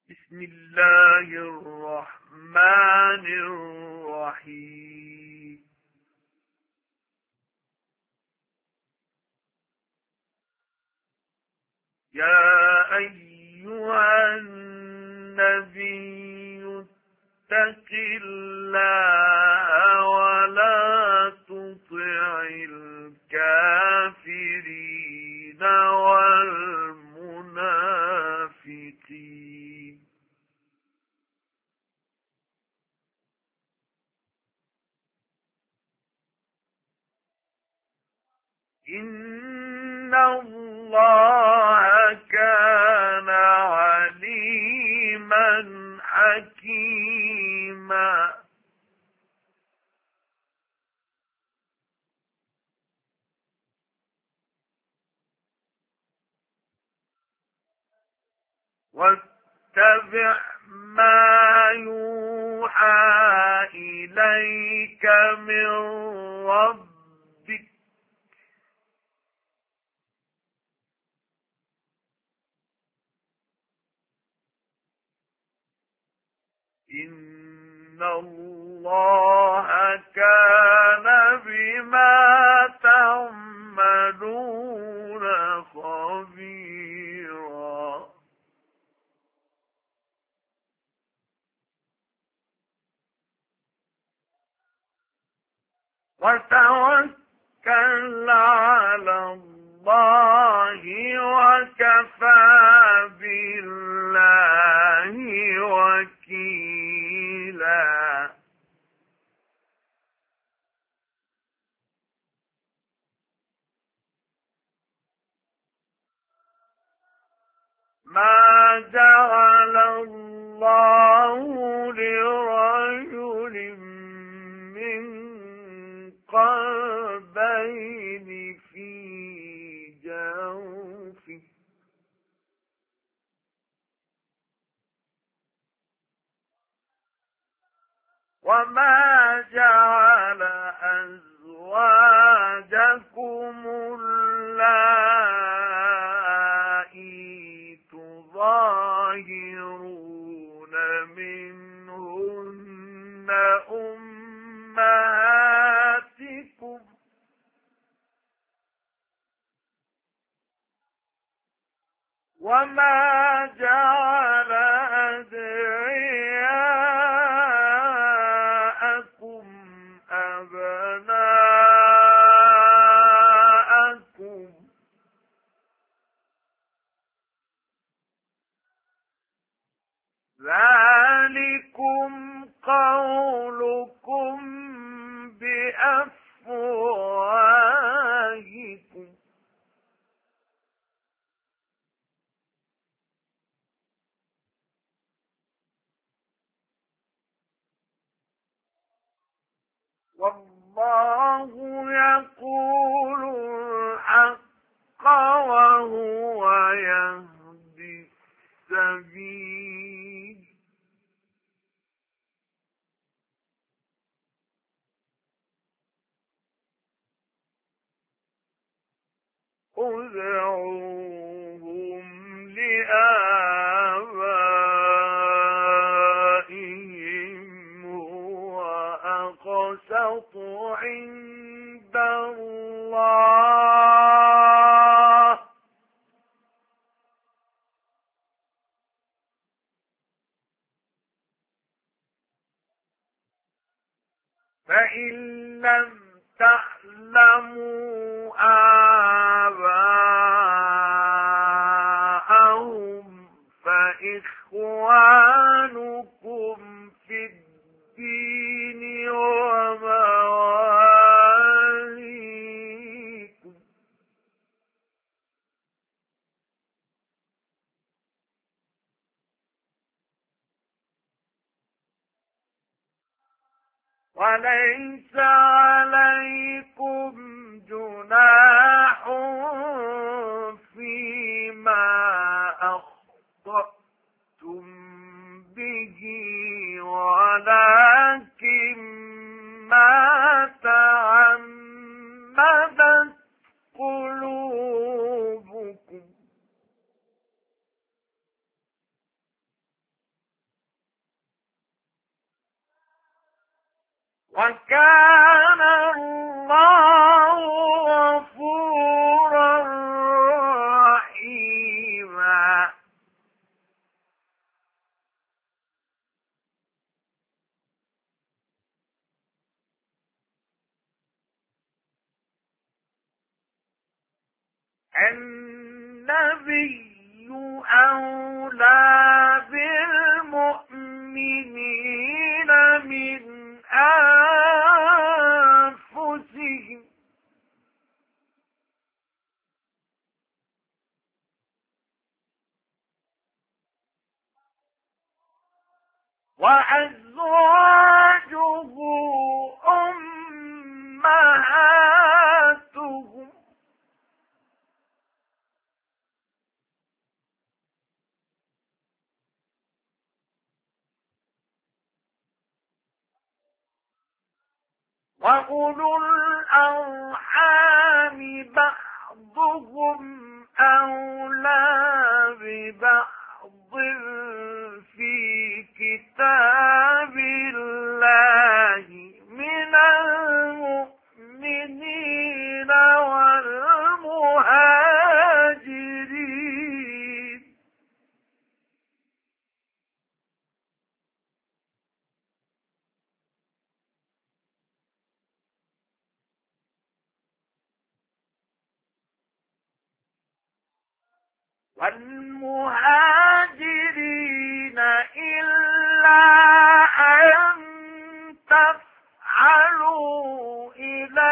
بسم الله الرحمن الرحيم. يا أيها النبي اتق الله ولا تطع الكافرين والمنافقين. إن الله كان عليما حكيما. واتبع ما يوحى إليك من ربك إن الله كان بما تعملون خبيرا. وتوكل على الله وكفى بالله وكيلا. ما جعل الله لرجل من قلبين في جوفه وما جعل أزواجكم اللائي تظاهرون منهن أمهاتكم وما جعل أدعياءكم أبناءكم ذلكم قولكم بأفواهكم والله يقول الحق وهو يهدي السبيل. ادعوهم لآبائهم هو أقسط عند الله فإن لم تعلموا آباءهم فإخوانكم في الدين ومواليكم وليس عليكم جناح فيما أخطأتم به ولكن ما تعمدت قلوبكم وكان الله غفورا رحيما. النبي أولى بالمؤمنين من أنفسهم وأزواجه أمهاتهم وأولو الأرحام بعضهم أولى ببعض في كتاب الله من المؤمنين والمهاجرين. والمهاجرين إلا أن تفعلوا إلى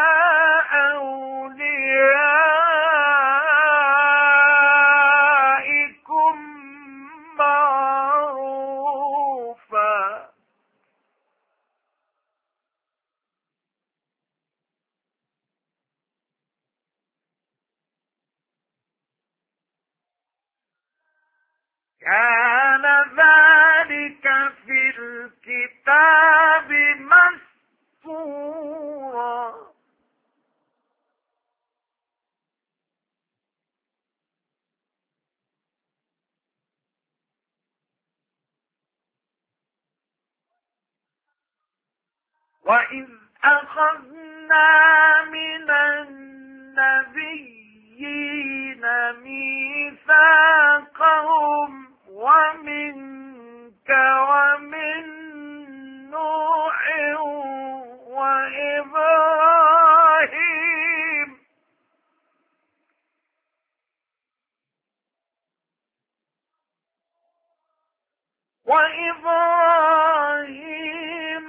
أوليائكم معروفا. كان ذلك في الكتاب مسطورا. وإذ أخذنا من النبيين ميثاقهم ومنك ومن نوح وإبراهيم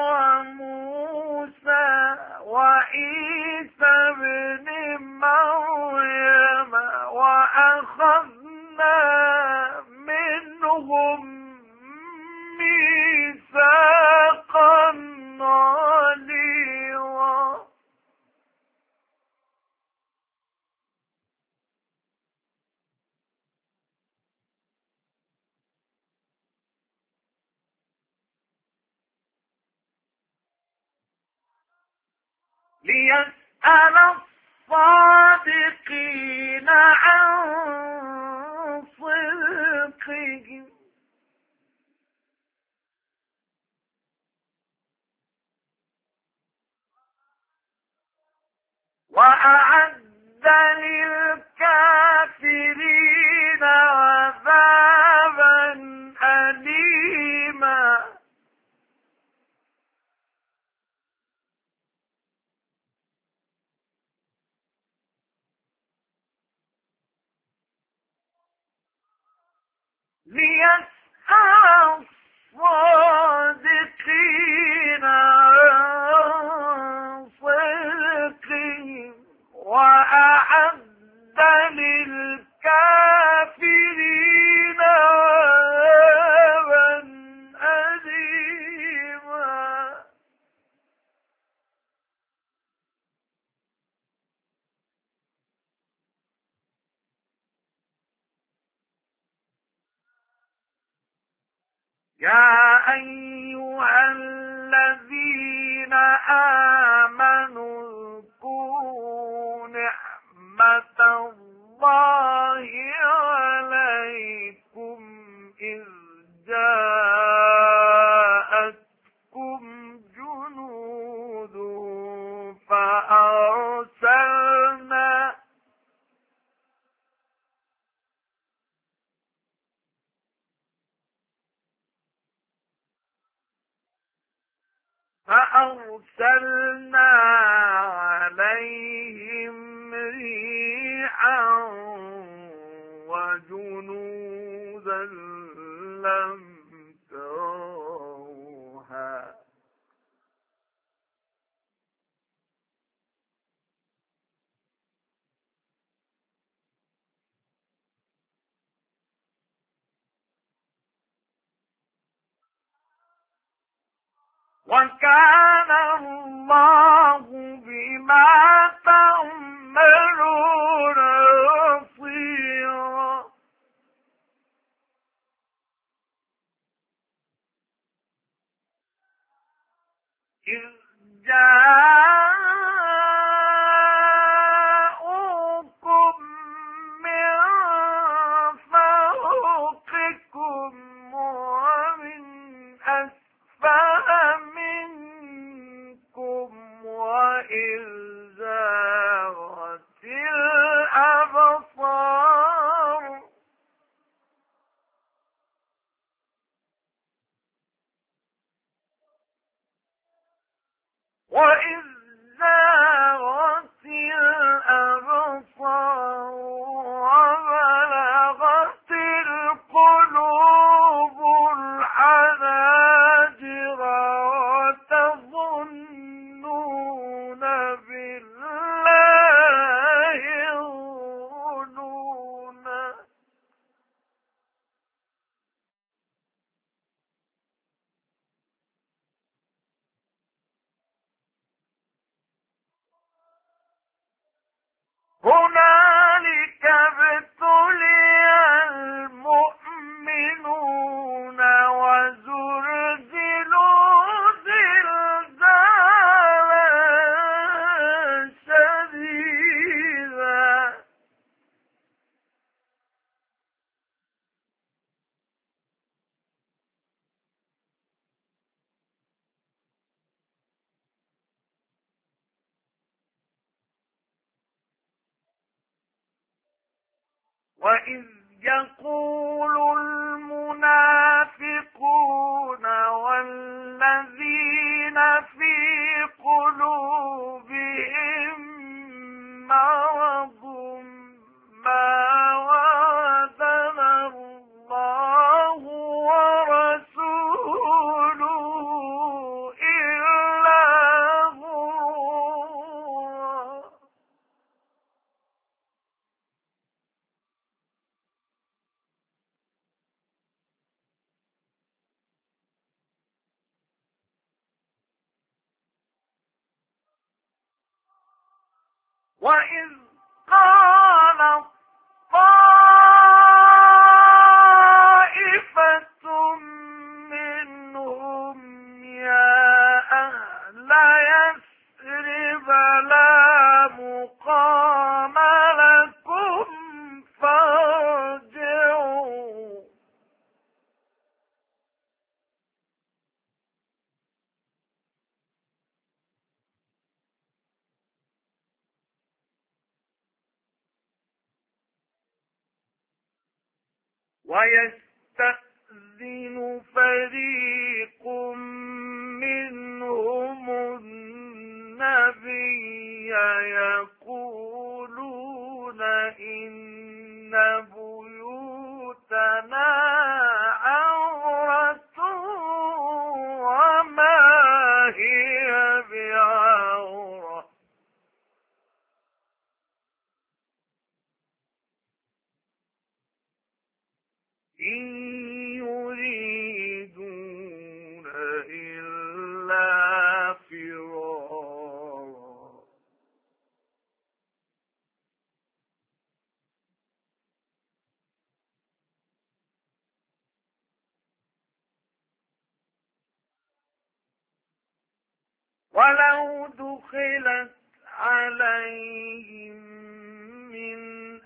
وموسى وعيسى بن مريم وأخذنا منهم ميثاقا غليظا. ليسأل الصادقين عن صدقهم وأعد للكافرين عذابا أليما. ليسأل الصادقين عن صدقهم وأعد للكافرين عذابا أليما. يا أيها الذين آمنوا اذكروا نعمة الله عليكم إذ جاءتكم جنود أرسلنا عليهم ريحا وجنودا لم تروها وكان الله بما تعملون بصيرا. إذ جاءوكم من فوقكم ومن أسفل منكم وإذ زاغت الأبصار وإذ زاغت الأبصار وبلغت القلوب الحناجر وتظنون بالله الظنونا. هنالك ابتلي المؤمنون وزلزلوا زلزالا شديدا. وإذ يقول المنافقون والذين في قلوبهم مرض ما وعدنا الله ورسوله إلا غرورا. وإذ قالت طائفة منهم يا أهل يثرب لا مقام لكم فارجعوا. ويستأذن فريق منهم النبي يقولون إن بيوتنا عورة وما هي بعورة إن يريدون إلا فرارا. ولو دخلت عليهم من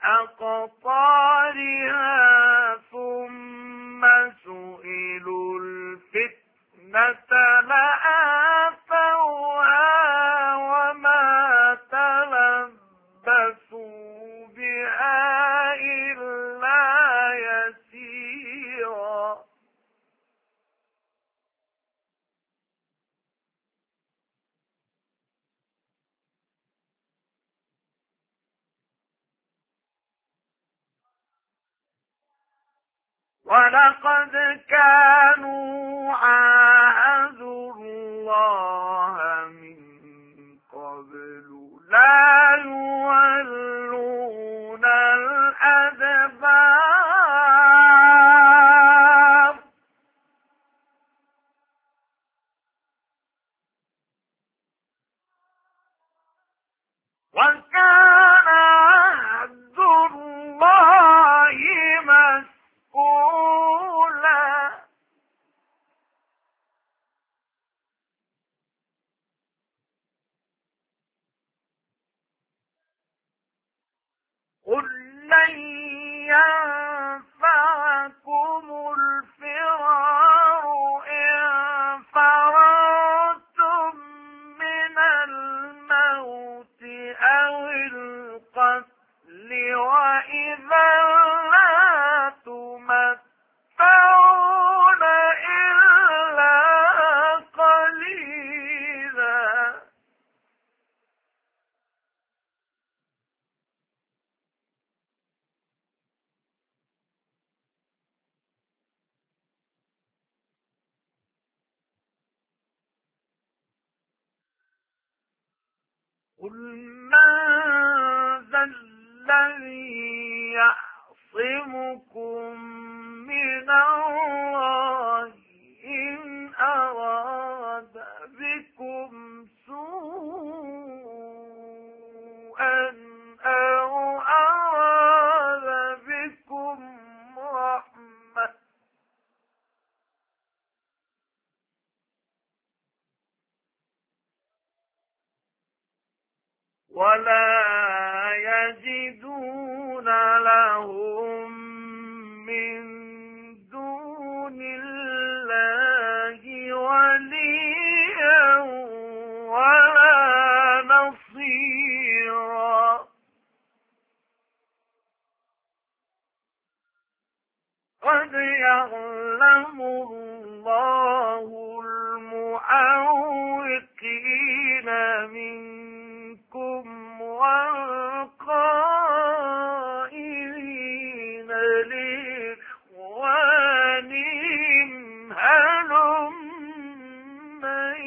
أقطارها ثم سئلوا الفتنة لآتوها وما تلبثوا بها إلا يسيرا. ولقد كانوا عاهدوا الله من قبل لا يولون الأدبار وكان عهد الله مسؤولا قل لن ينفعكم الفرار إن فررتم من الموت أو القتل وإذا لا تمتعون إلا قليلا قل من ذا الذي يعصمكم من الله إن أراد بكم سوءا أو أراد بكم رحمة ولا يجدون لهم من دون الله وليا ولا نصيرا قد يعلم الله المعوقين منكم والقائلين لإخوانهم هلم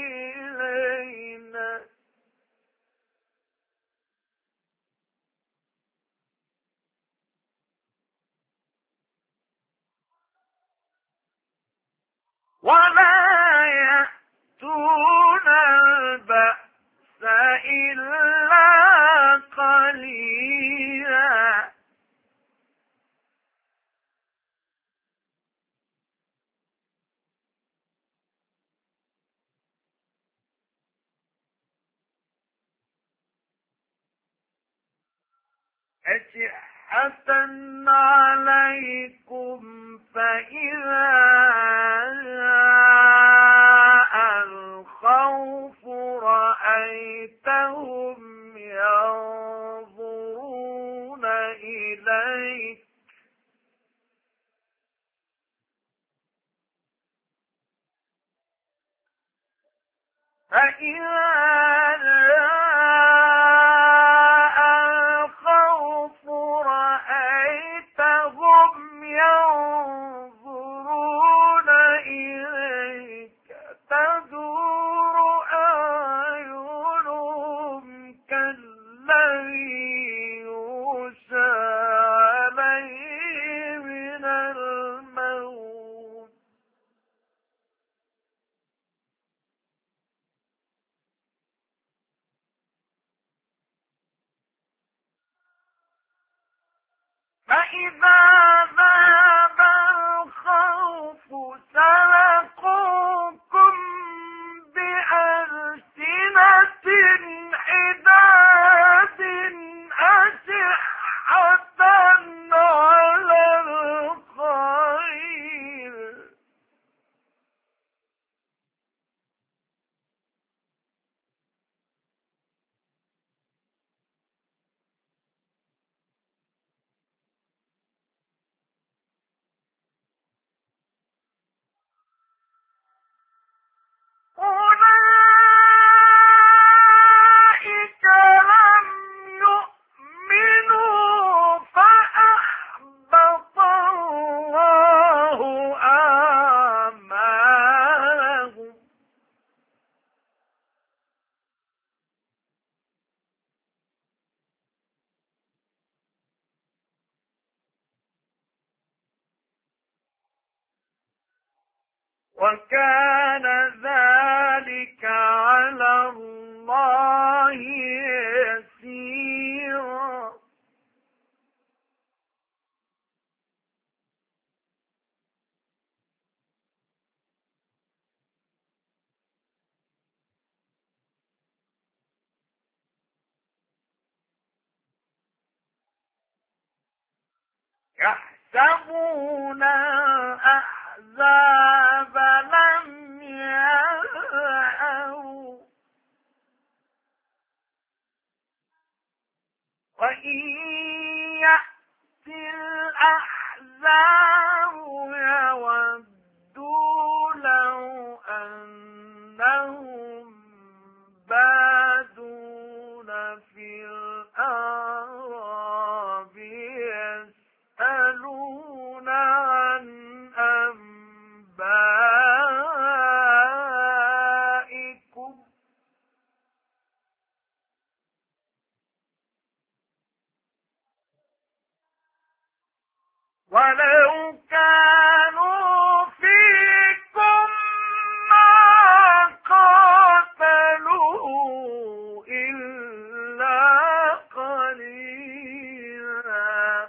إلينا ولا يأتون البأس إلا قليلا أشحة عليكم فإذا جاء الخوف رأيتهم ينظرون إليك فإذا جاء الخوف رأيتهم ينظرون إليك تدور أعينهم كالذي يغشى عليه من الموت فإذا ذهب الخوف سلقوكم بألسنة حداد أشحة على الخير وكان ذلك على الله يسيرا. يحسبون الأحزاب لم يذهبوا وإن يأتي الأحزاب يودوا لو أنهم بادون في الأعراب يسألون عن أنبائكم ولو كانوا فيكم ما قاتلوا إلا قليلا.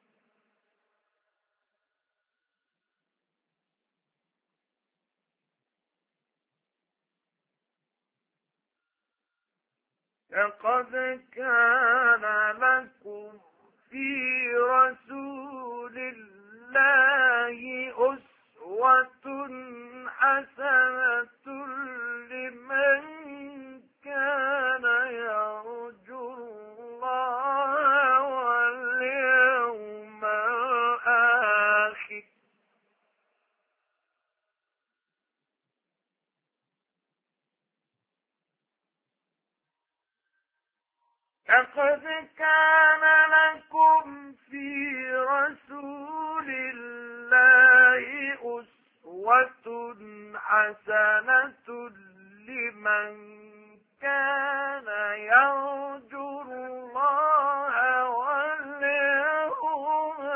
لقد كان لكم في رسول الله أسوة حسنة لمن كان يرجو الله واليوم الآخر لقد كان لكم في رسول الله أسوة حسنة لمن كان يرجو الله واليوم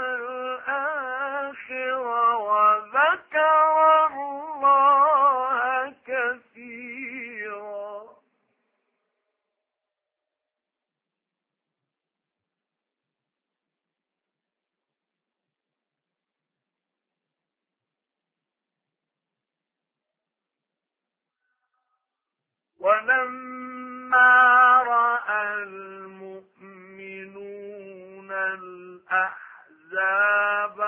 الآخر وذكر الله كثيرا. ولما رأى المؤمنون الأحزاب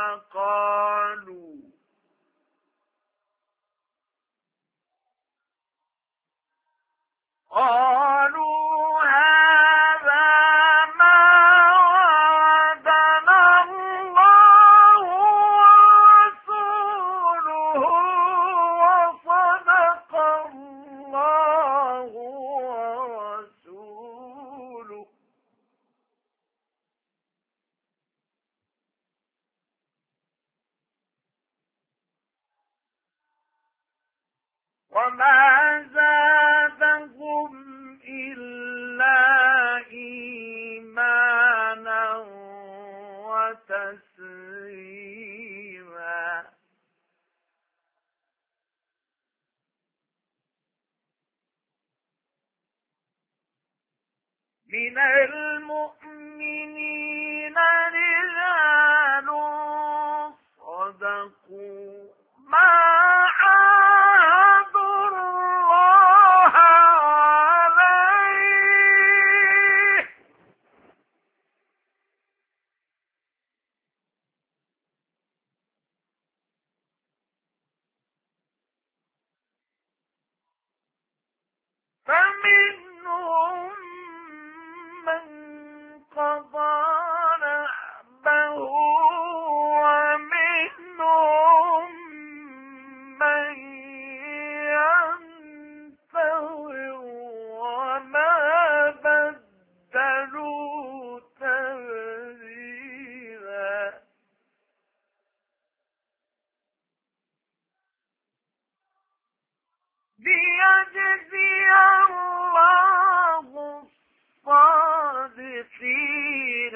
قالوا هذا ما وعدنا الله ورسوله وصدق الله ورسوله وما زادهم إلا إيمانا وتسليما. من المؤمنين رجال صدقوا ما عاهدوا الله عليه فمنهم من قضى نحبه ومنهم من ينتظر وما بدلوا تبديلا. ليجزي الله الصادقين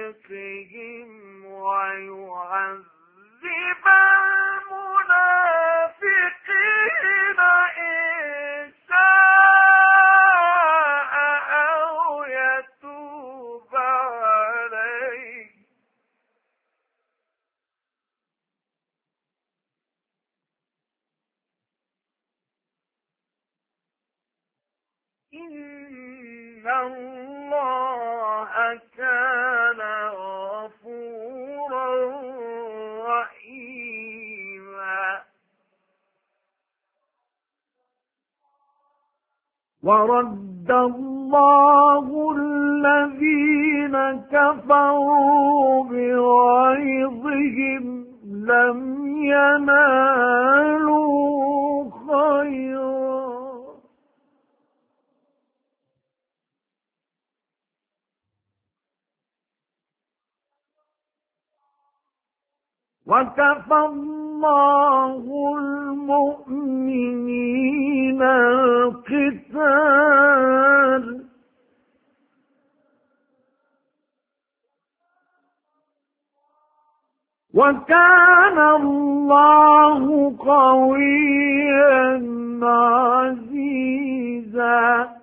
بصدقهم ويعذب المنافقين إن الله كان غفورا رحيما ورد الله الذين كفروا بغيظهم لم ينالوا خيرا وكفى الله المؤمنين القتال وكان الله قويا عزيزا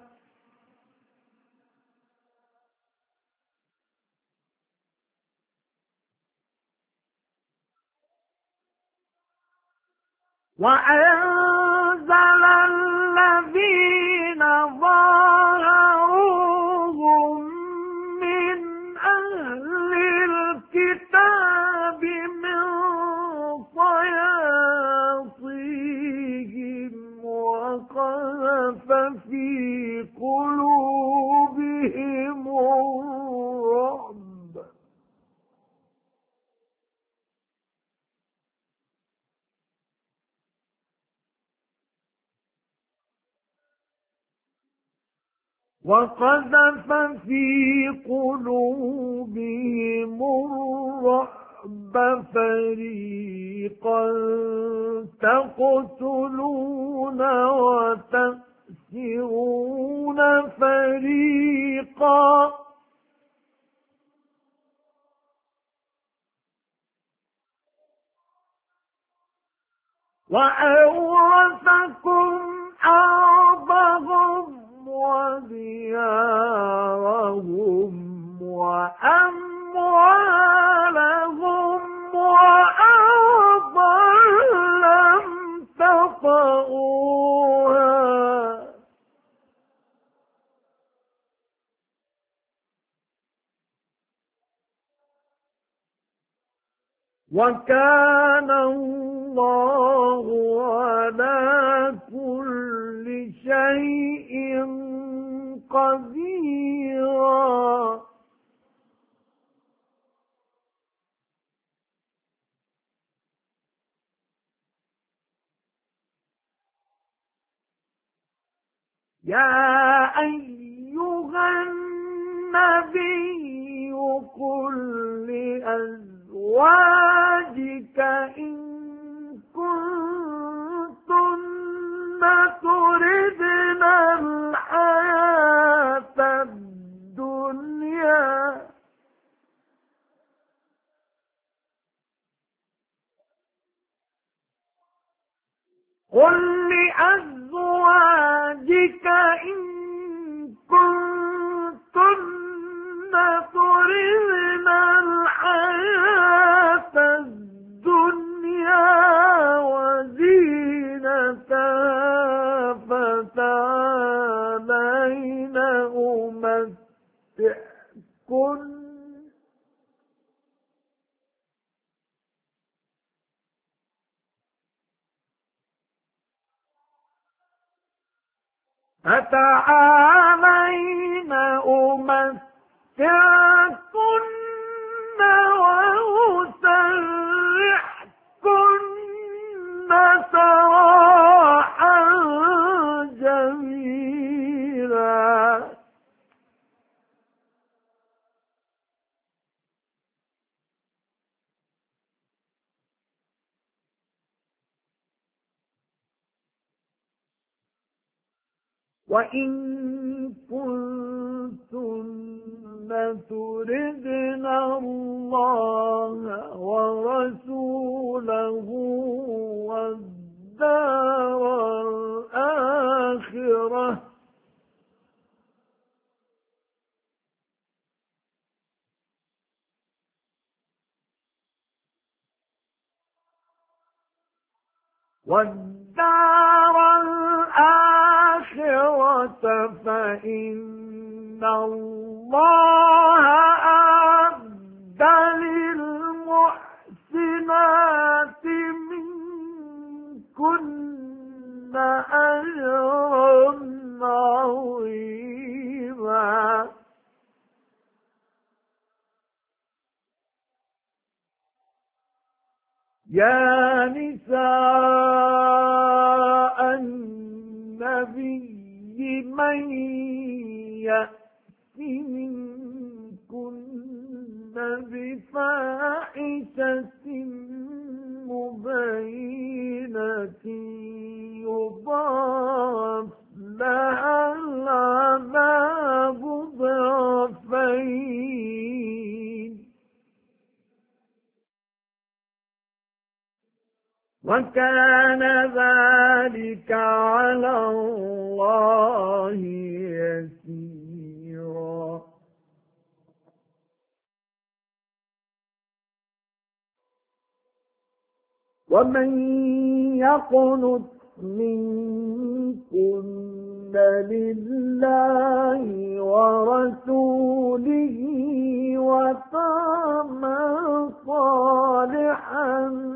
وأنزل الذين ظاهروهم من أهل الكتاب من صياصيهم وقذف في قلوبهم الرعب وقذف في قلوبهم الرعب فريقا تقتلون وتأسرون فريقا وأورثكم أرضهم وديارهم وأموالهم وأرضا لم تطئوها وكان الله على كل شيء قديرا يا أيها النبي قل لأزواجك إن كنتن تردن الحياة الدنيا قل لأزواجك إن كنتن تردن الحياة الدنيا وزينتها فتعالين أمتعكن فتعالين أمتعكن وأسرحكن سراحا جميلا وإن كنتن تردن الله ورسوله والدار الآخرة فإن الله أعد للمحسنات منكن أجرا عظيما يا نساء النبي من يأت منكن بفاحشة مبينة يضاعف لها العذاب ضعفين وكان ذلك على الله يسيرا ومن يقنت منكن لله ورسوله وتعمل صالحا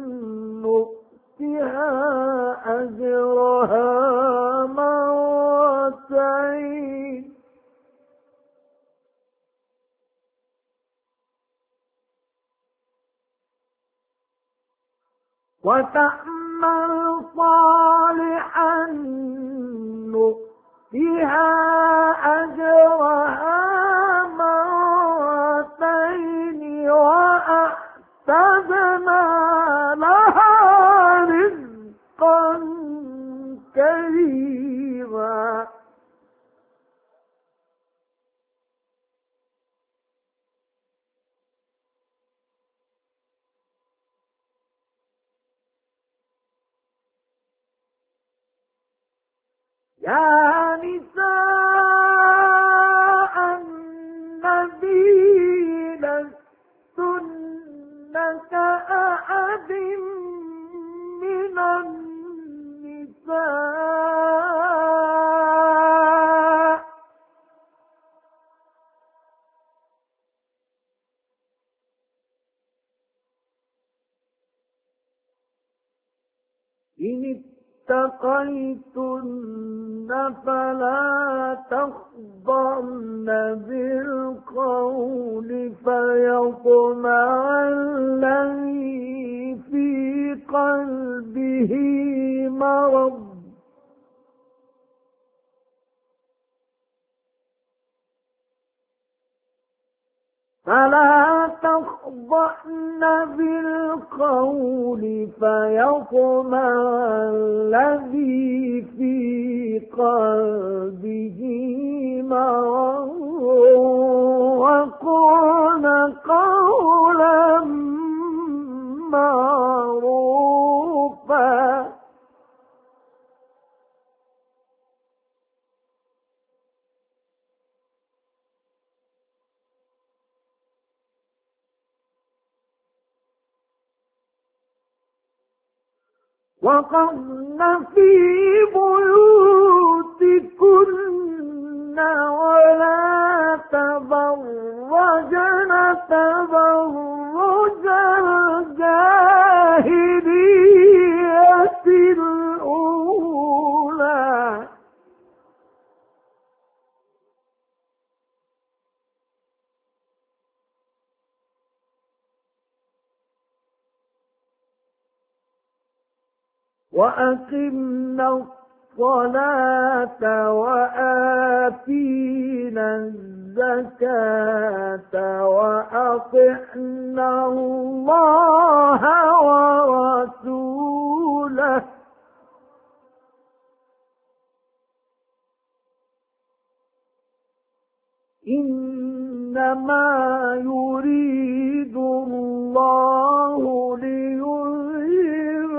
نؤتها أجرها مرتين وتعمل صالحا نؤتها أجرها مرتين وأعتدنا لها رزقا كريما يا نساء النبي لستن كأحد من النساء إن اتقيتن فلا تخضعن بالقول فيطمع الذي في قلبه مرض فلا تخضعن بالقول فيطمع الذي في قلبه مرض وقلن قولا معروفا وقرن في بيوتكن ولا تبرجن تبرج الجاهلية الأولى وأقمنا الصلاة وآتينا الزكاة وأطعنا الله ورسوله إنما يريد الله ليذهب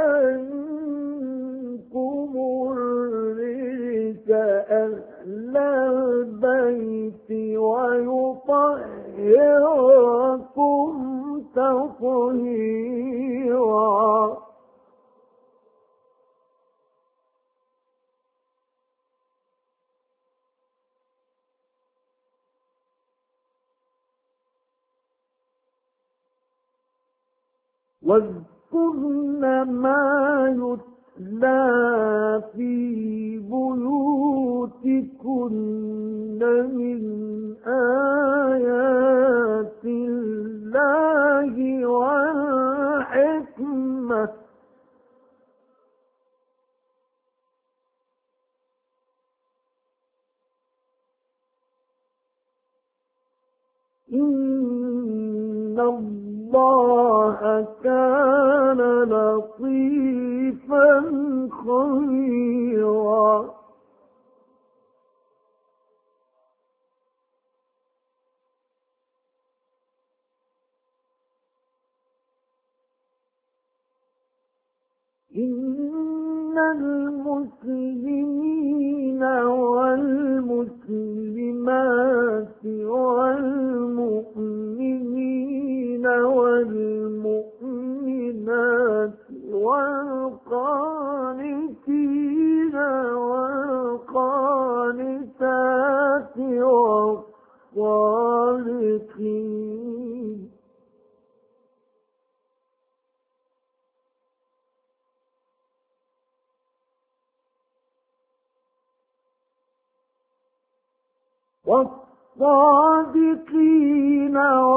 عنكم الرجس أهل البيت ويطهركم تطهيرا واذكرن ما يتلى في بيوتكن من آيات الله والحكمة إن الله كان لطيفا خبيرا إن المسلمين والمسلمات والمؤمنين والمؤمنات والقانتين والقانتات والصادقين والصادقين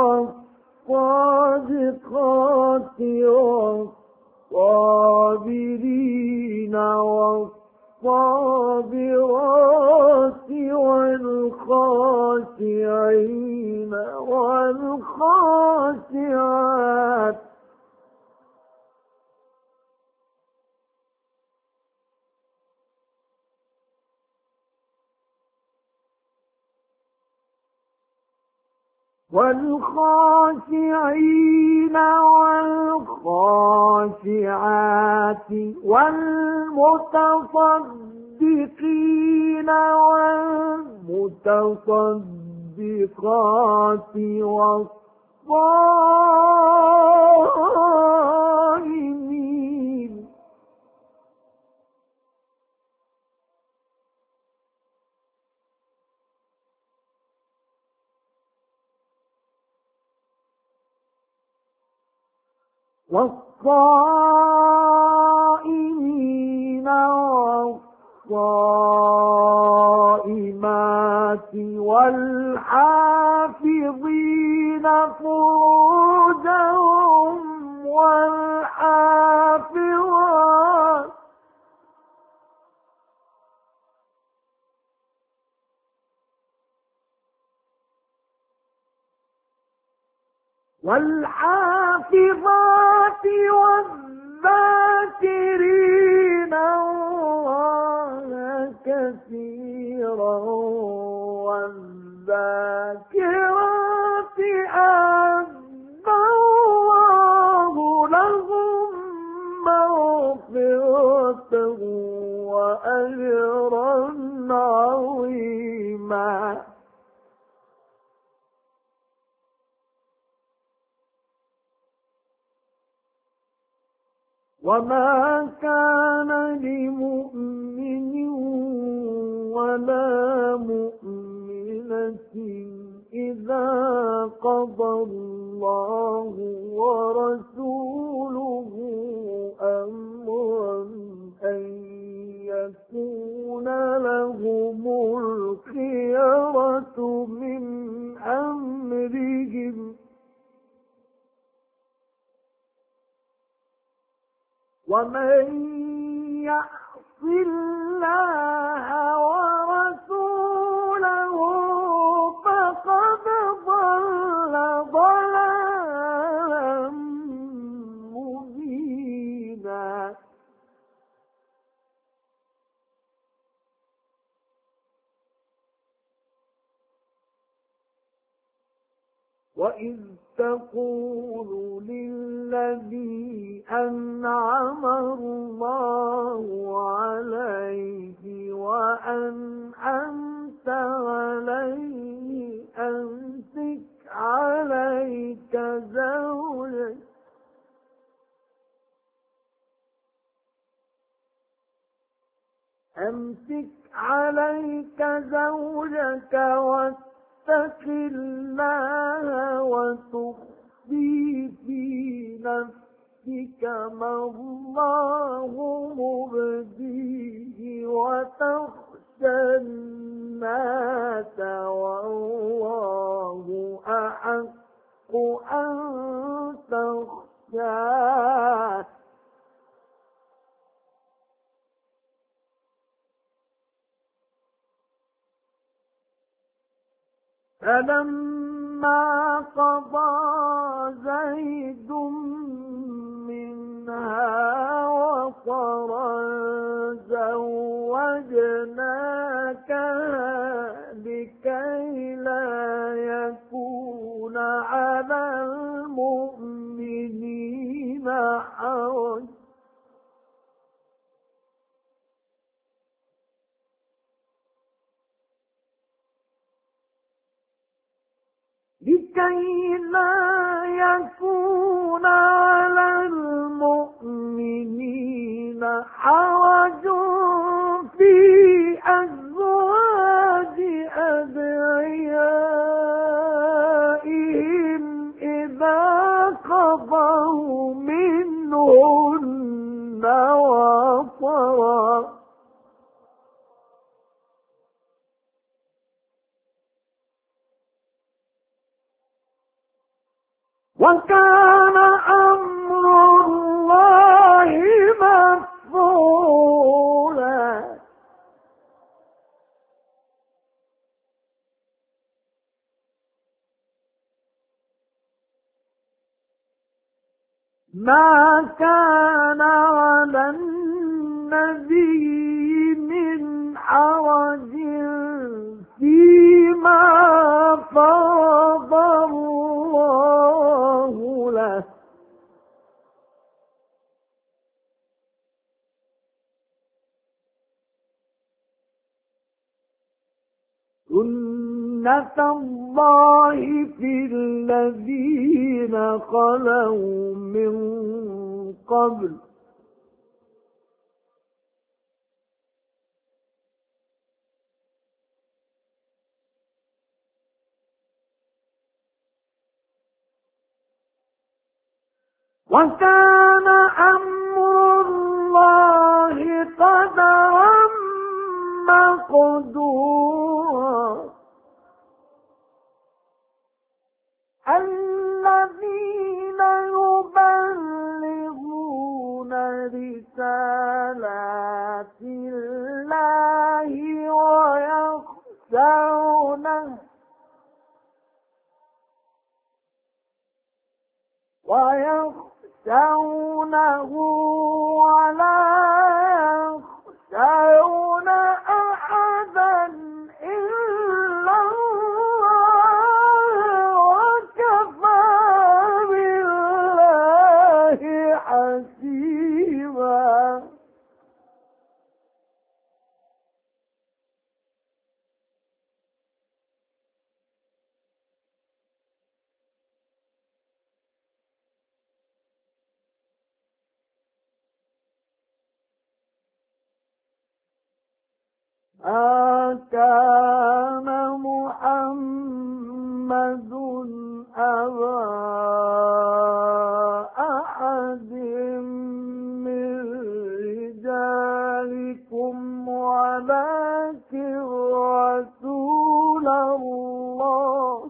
والصادقات والصابرين والصابرات والخاشعين والخاشعات والخاشعين والخاشعات والمتصدقين والمتصدقات والصائمين والصائمين والصائمات والحافظين فروجهم والحافظات والحافظات والذاكرين الله كثيرا والذاكرات أعد الله لهم مغفرة وأجرا عظيما وما كان لمؤمن ولا مؤمنة إذا قضى الله ورسوله أمرا أن يكون لهم الخيرة من أمرهم ومن يعص الله ورسوله فقد ضل ضلالا مبينا وإذ تقول للذي أنعم الله عليه وأنعمت عليه أمسك عليك زوجك واتق الله وتخفي في نفسك نفسك ما الله مبديه وتخشى الناس والله أحق أن تخشاه فلما قضى زيد منها وطرا زوجناكها لكي لا يكون على المؤمنين حرج على المؤمنين حرج في أزواج أدعيائهم إذا قضوا منهن وطرا وكان أمر الله مفعولا ما كان على النبي من حرج فيما فرض الله له سنة الله في الذين خلوا من قبل وكان أمر الله قدرا مقدورا الذين يبلغون رسالات الله ويخشونه ولا يخشون أحدا إلا الله وكفى بالله حسيبا كان محمد أبا أحد من رجالكم ولكن رسول الله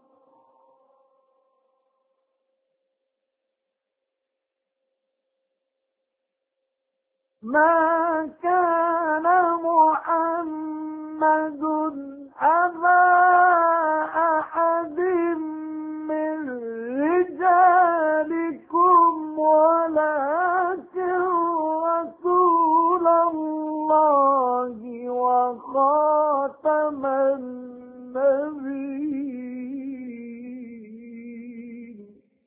ما كان محمد أبا أحد من رجالكم ولكن رسول الله وخاتم النبيين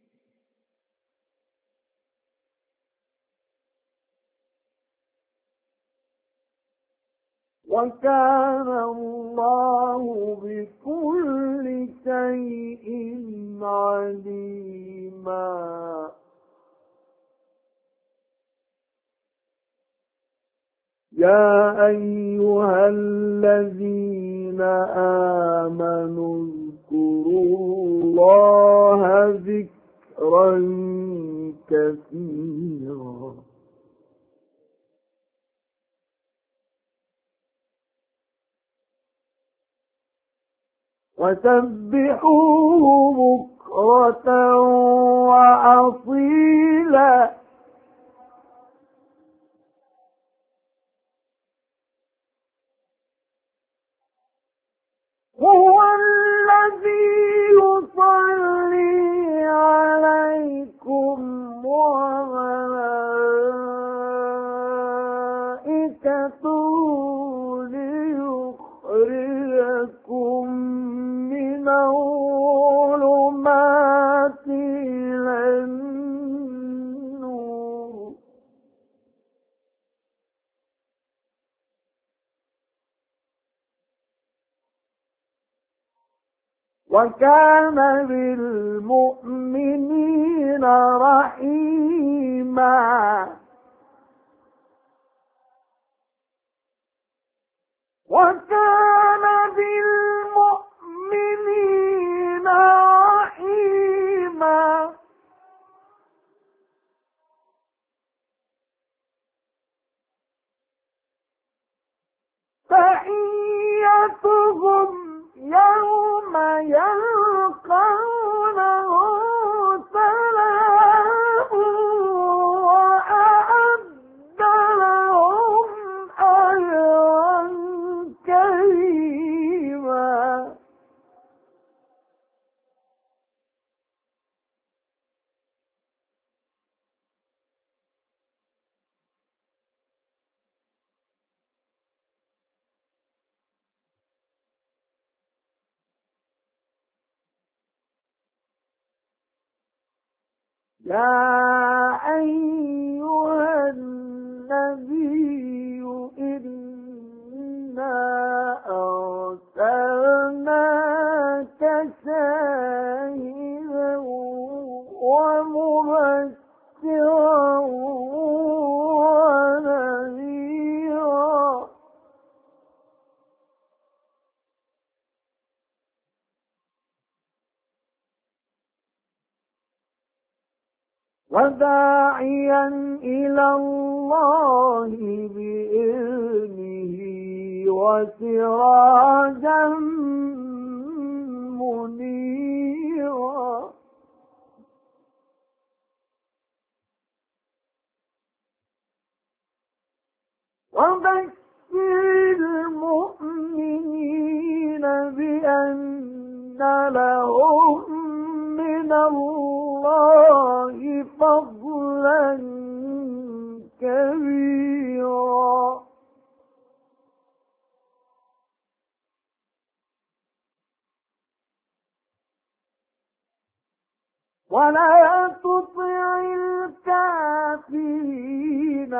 وكان الله بكل شيء عليما يا أيها الذين آمنوا اذكروا الله ذكرا كثيرا وسبحوه بكرة وأصيلا هو الذي يصلي عليكم وملائكته ليخرجكم من الظلمات إلى النور وكان بالمؤمنين رحيما وكان بالمؤمنين رحيما تحيتهم يوم يلقونه سلام وأعد لهم أجرا كريما يا أيها النبي إنا أرسلناك شاهدا ومبشرا ونذيرا وداعيا إلى الله بإذنه وسراجا منيرا وبشر المؤمنين بأن لهم من الله فضلا كبيرا ولا تطع الكافرين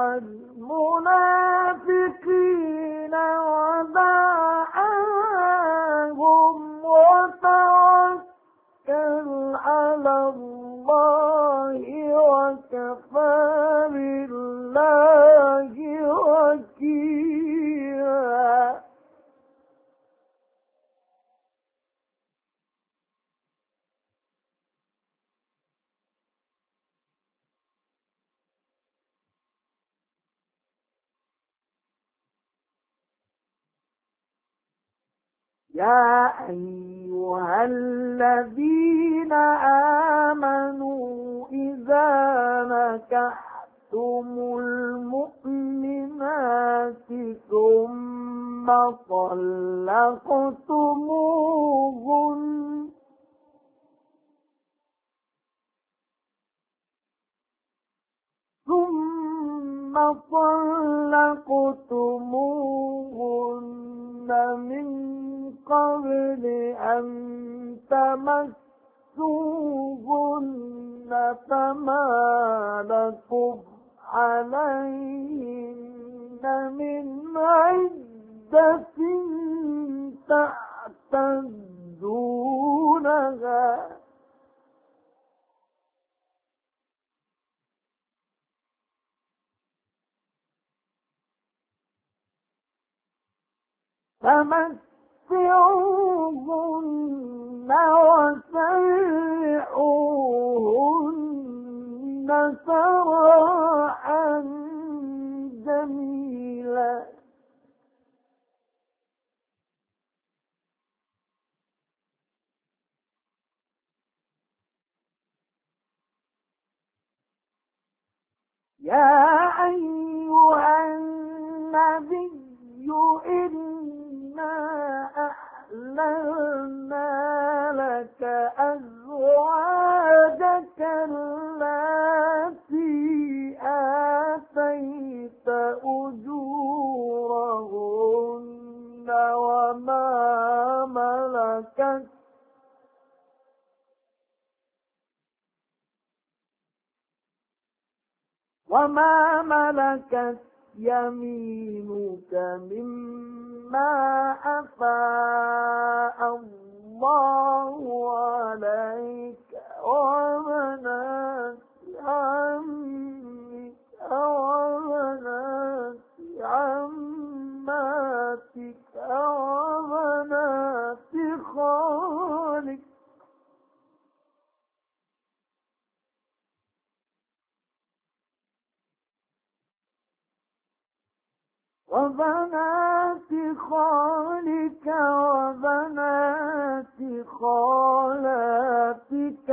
والمنافقين ودع عنهم وتوكل على الله وكفى بالله وكيلا يا أيها الذين آمنوا إذا نكحتم المؤمنات ثم طلقتموهن من قبل أن تمسوهن فما لكم عليهن من عدة تعتدونها فمتعوهن وسرحوهن سراحا جميلا. يا أيها النبي إنا أحللنا لك أزواجك التي آتيت أجورهن وما ملكت يمينك مما أفاء الله عليك وبنات عمك وبنات عماتك وبنات خالك وبنات خالك وبنات خالاتك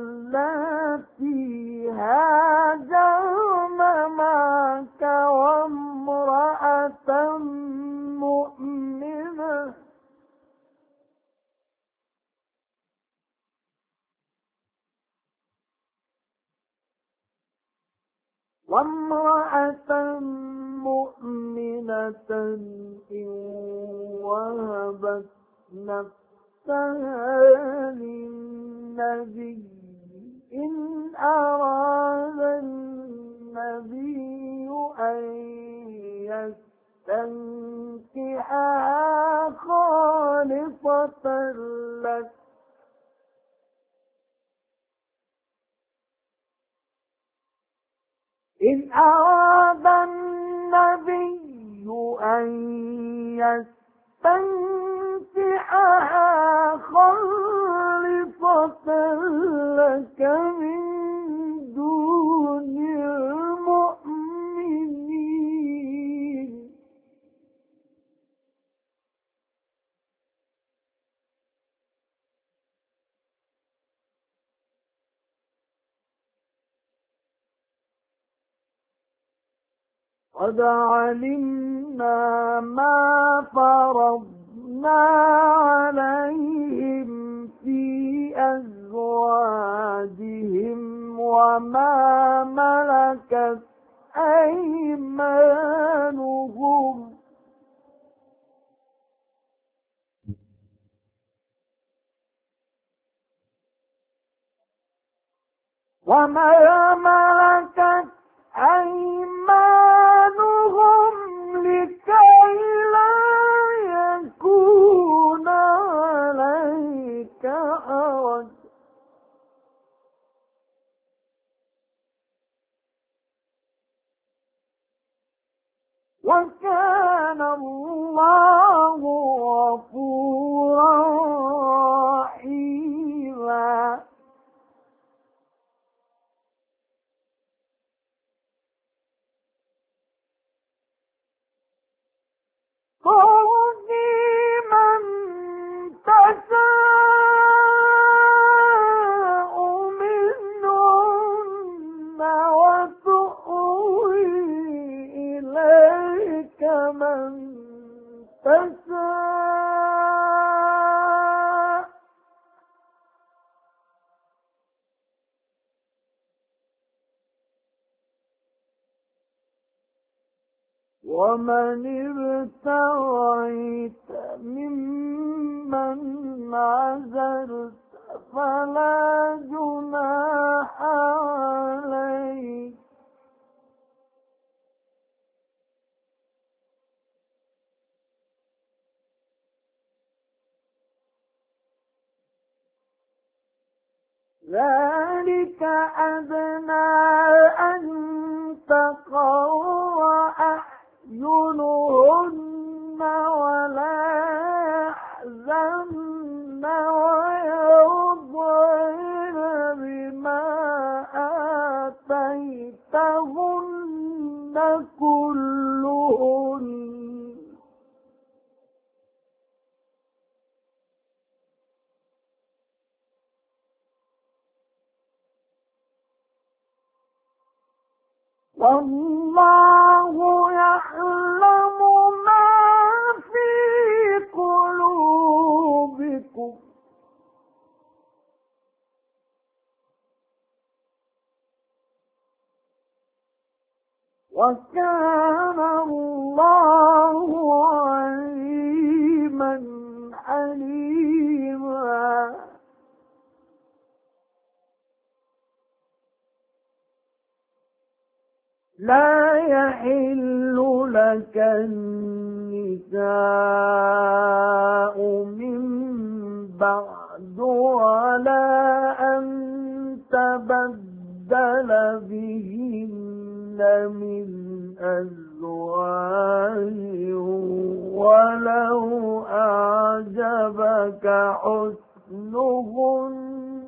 اللاتي هاجرن معك وامرأة مؤمنة إن وهبت نفسها للنبي إن أراد النبي أن يستنكحها خالصة لك إن أراد النبي أن يستنكحها خالصة لك من دون المؤمنين قد علمنا ما فرضنا عليهم في أزواجهم وما ملكت أيمانهم لكي لا يكون عليك حرج وكان الله غفورا رحيما. ترجي من تشاء منهن وتؤوي إليك من تشاء ومن ابتغيت ممن عزلت فلا جناح عليك ذلك أدنى أن تقر أعينهن ولا يحزن ويرضين بما آتيتهن كلهن والله يعلم ما في قلوبكم وكان الله عليما حليما لا يحل لك النساء من بعد ولا أن تبدل بهن من أزواج ولو أعجبك حسنهن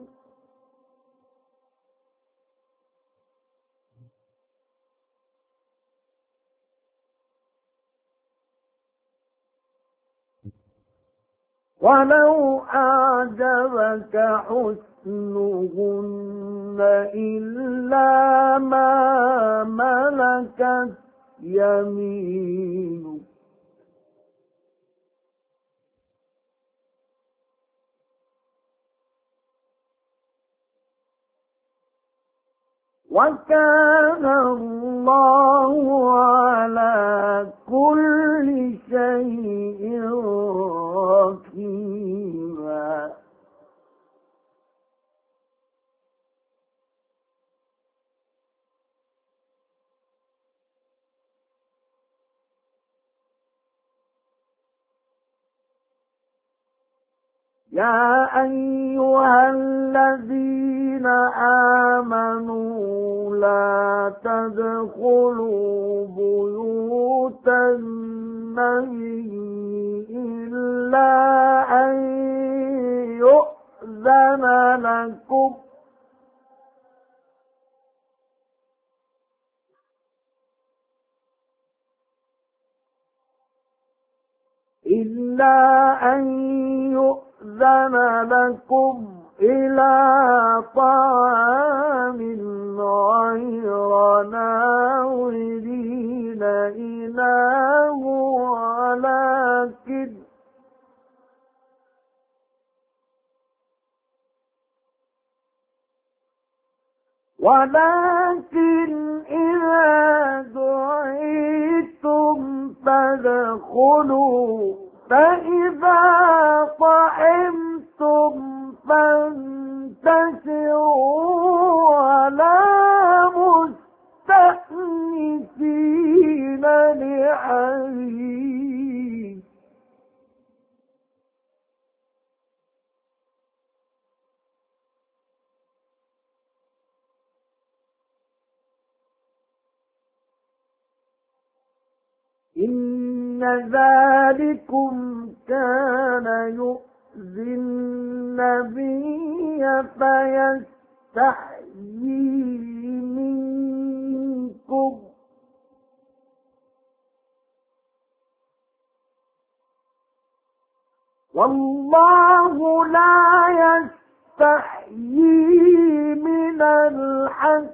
إلا ما ملكت يمينك وكان الله على كل شيء رقيبا يا أيها الذين آمنوا لا تدخلوا بيوت النبي إلا أن يؤذن لكم إلى طعام غير ناظرين إناه ولكن إذا دعيتم فادخلوا فإذا طعمتم فانتشروا ولا مستأنسين لحديث إن ذلكم كان يؤذي النبي فيستحيي منكم والله لا يستحيي من الحق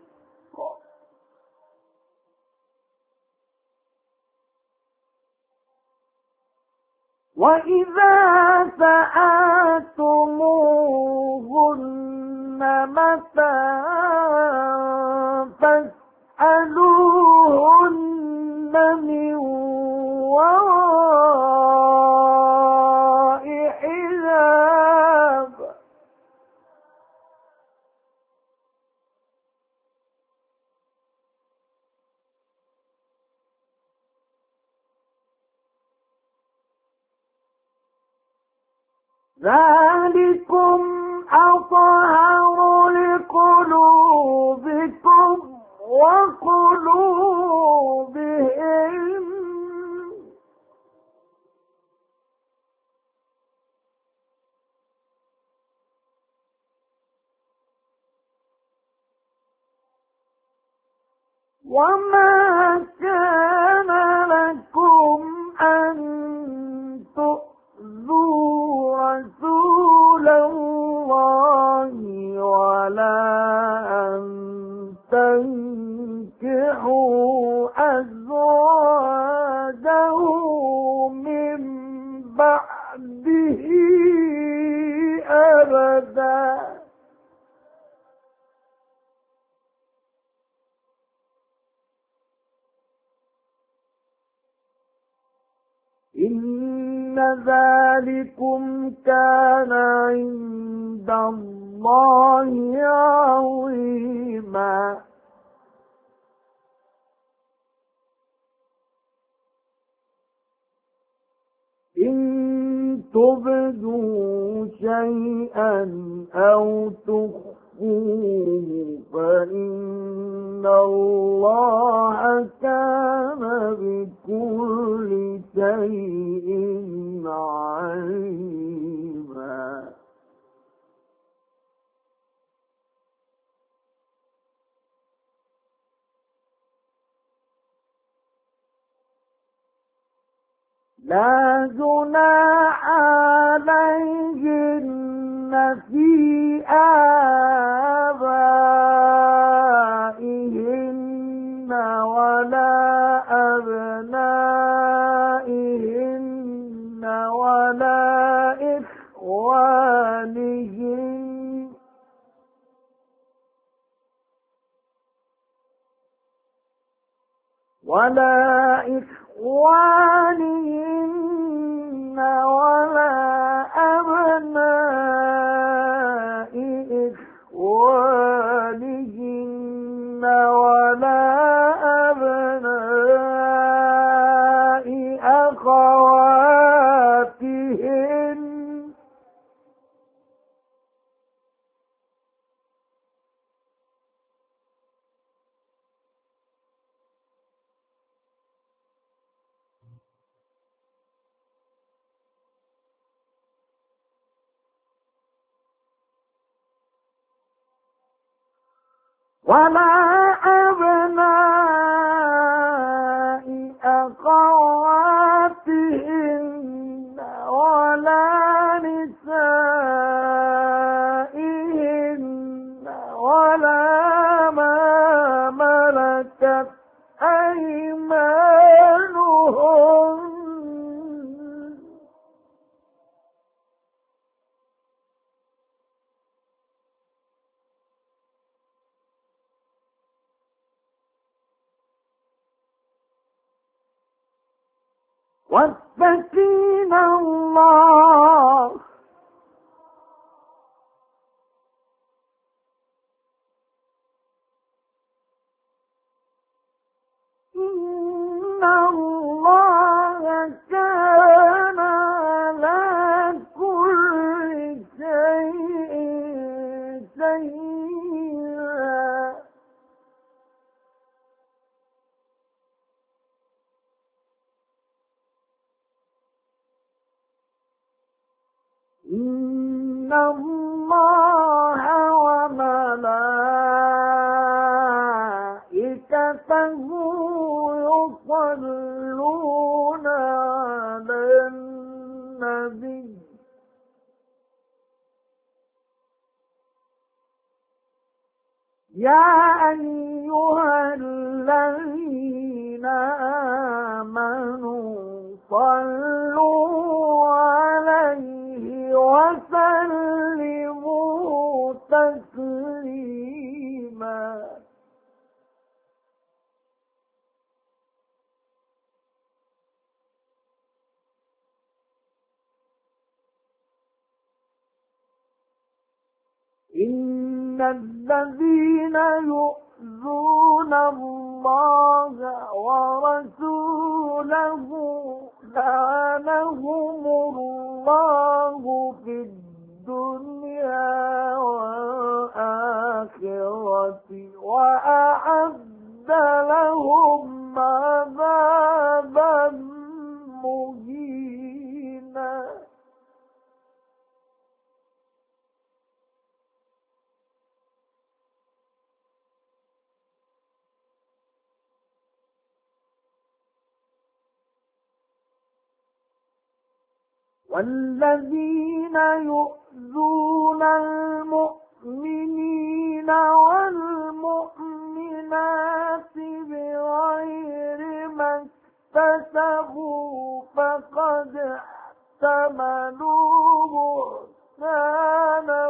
وإذا سألتموهن متاعا فاسألوهن من وراء حجاب ذلكم أطهر لقلوبكم وقلوبهم وما كان لكم أن تؤذوا رسول الله ولا أن تنكحوا أزواجه من بعده أبدا إن ذلكم كان عند الله عظيما إن تبدوا شيئا أو تخفوه فإن الله كان بكل شيء عليما لا جناح عليهن في آبائهن ولا أبنائهن ولا إخوانهن ولا أبناء إخوانهن ولا أبناء أخواتهن ولا أبناء أخواتهن ولا نسائهن ولا ما ملكت أيمانهن واتقين الله إن الله كان على كل شيء شهيدا إن الله وملائكته يصلون على النبي يا أيها الذين آمنوا صلوا عليه وسلموا تسليما إن الذين يؤذون الله ورسوله لعنهم الله في الدنيا والآخرة وأعد لهم عذابا مهينا والذين يؤذون المؤمنين والمؤمنات بغير ما اكتسبوا فقد احتملوا بهتانا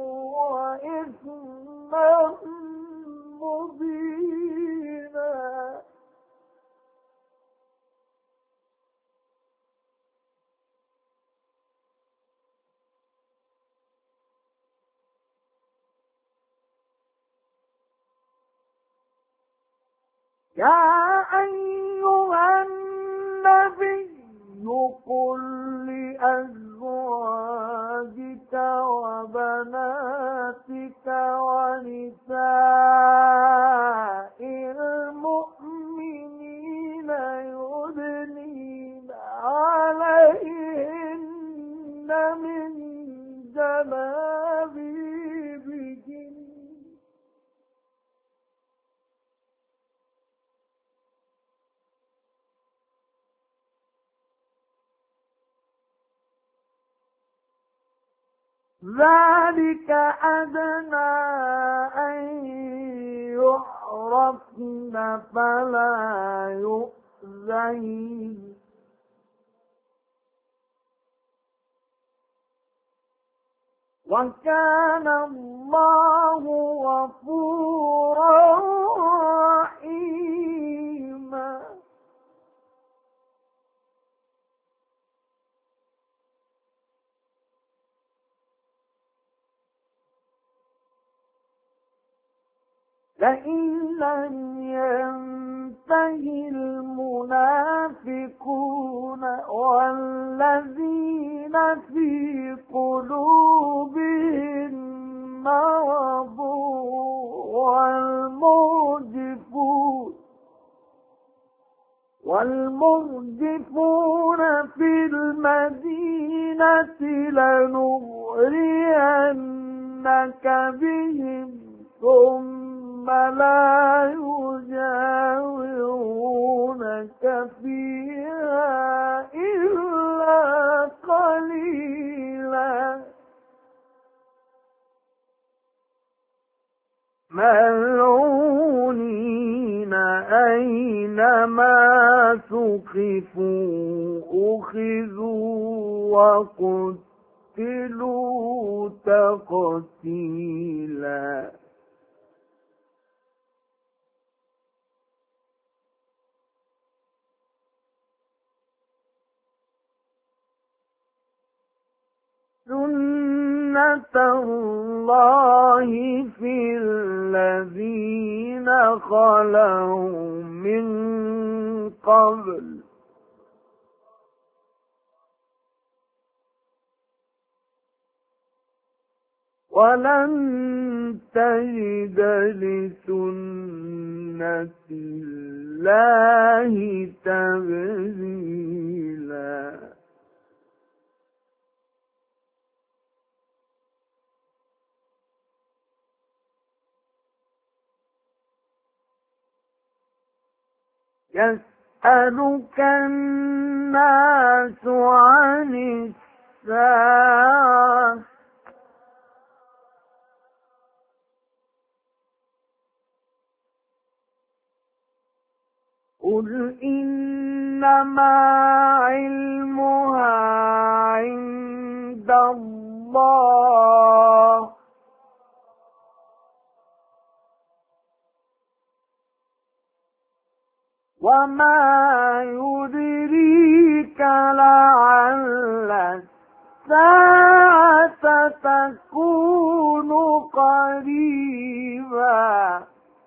وإثما مبينا. يا أيها النبي قل لأزواجك وبناتك ونساء المؤمنين يدنين عليهن من جلابيبهن ذلك أدنى أن يعرفن فلا يؤذين وكان الله غفورا رحيما. لئن لم ينته المنافقون والذين في قلوبهم مرض والمرجفون في المدينة لنغرينك بهم ثم لا يجاورونك فيها إلا قليلا ملعونين أينما ثقفوا أخذوا وقتلوا تقتيلا. سنة الله في الذين خلوا من قبل ولن تجد لسنة الله تبديلا. يسألك الناس عن الساعة قل إنما علمها عند الله وما يدريك لعل الساعة تكون قريبا.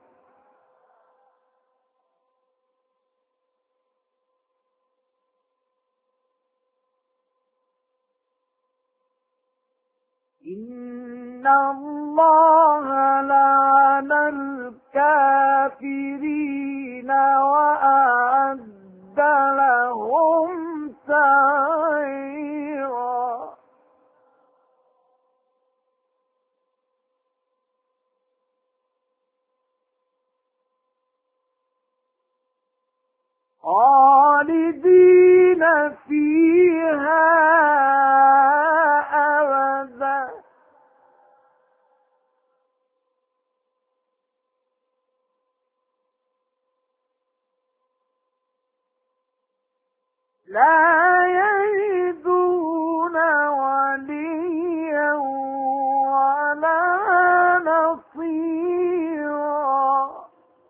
إن الله لعن الكافرين وأعد لهم سعيرا. خالدين فيها لا يجدون وليا ولا نصيرا.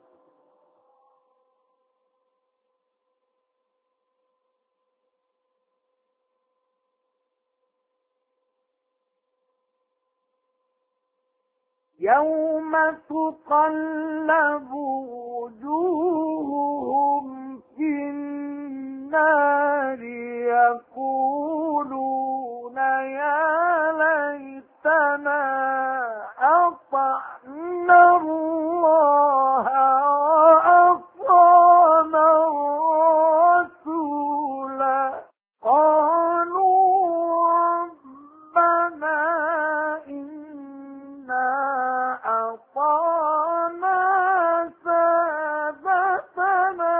يوم تقلب وجوههم في النار يقولون يا ليتنا أطعنا الله وأطعنا الرسولا. قالوا ربنا إنا أطعنا سادتنا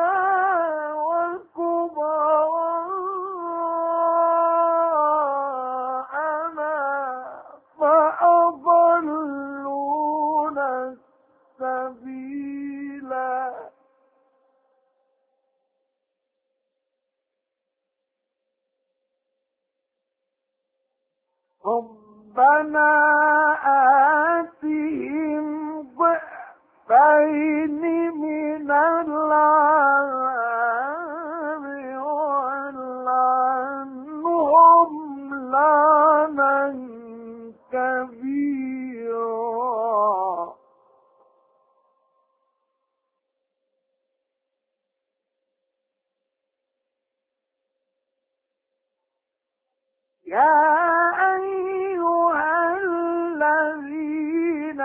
وكبراءنا فأضلونا السبيلا. ربنا آتهم ضعفين من العذاب والعنهم لعنا كبيرا. يا أيها الذين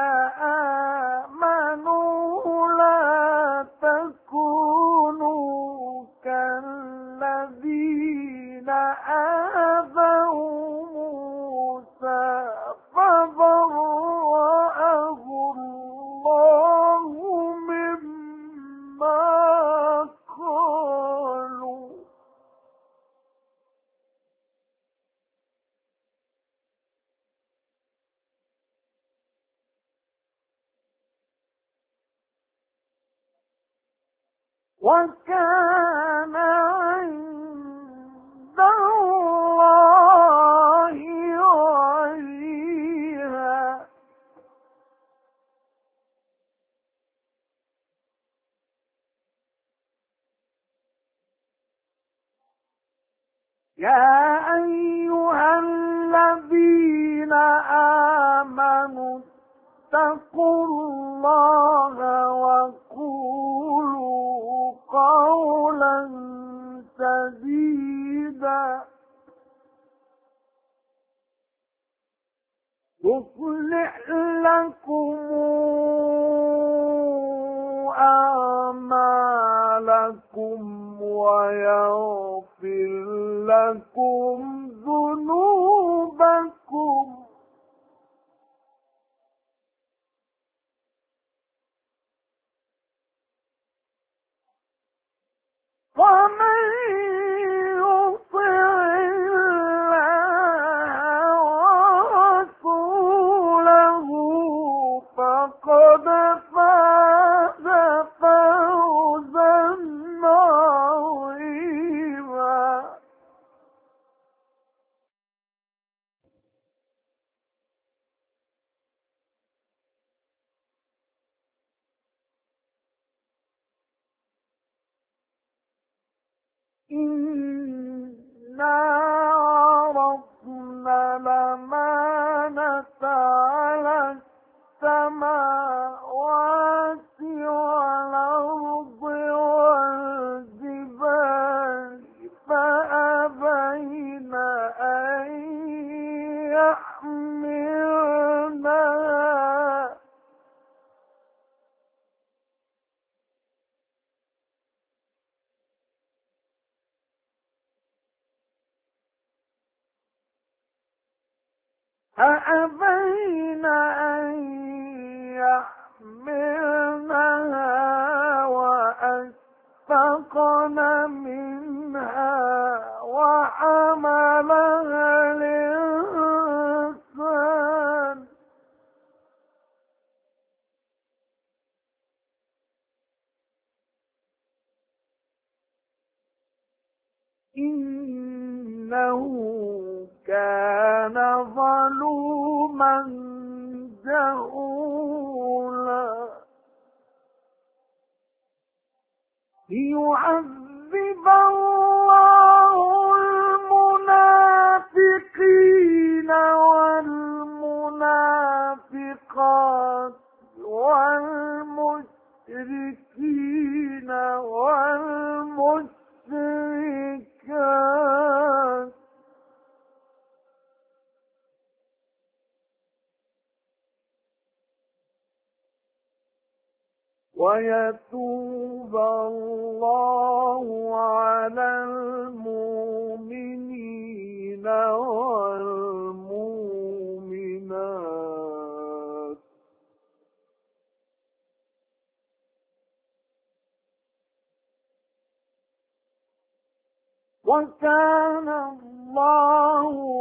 آمنوا لا تكونوا كالذين آذوا موسى فبرأه الله مما قالوا. وكان عند الله وجيها. يا أيها الذين آمنوا اتقوا الله وقولوا قولا سديدا يصلح لكم أعمالكم ويغفر لكم ذنوبكم ومن يطع الله ورسوله فقد فاز فوزا عظيما. إنا عرضنا الأمانة على السماوات والأرض والجبال فأبين أن يحملنها وأشفقن منها وحملها الإنسان إنه كان ظلوما جهولا ليعذب الله المنافقين والمنافقات والمشركين والمشركات ويتوب الله على المؤمنين والمؤمنات وكان الله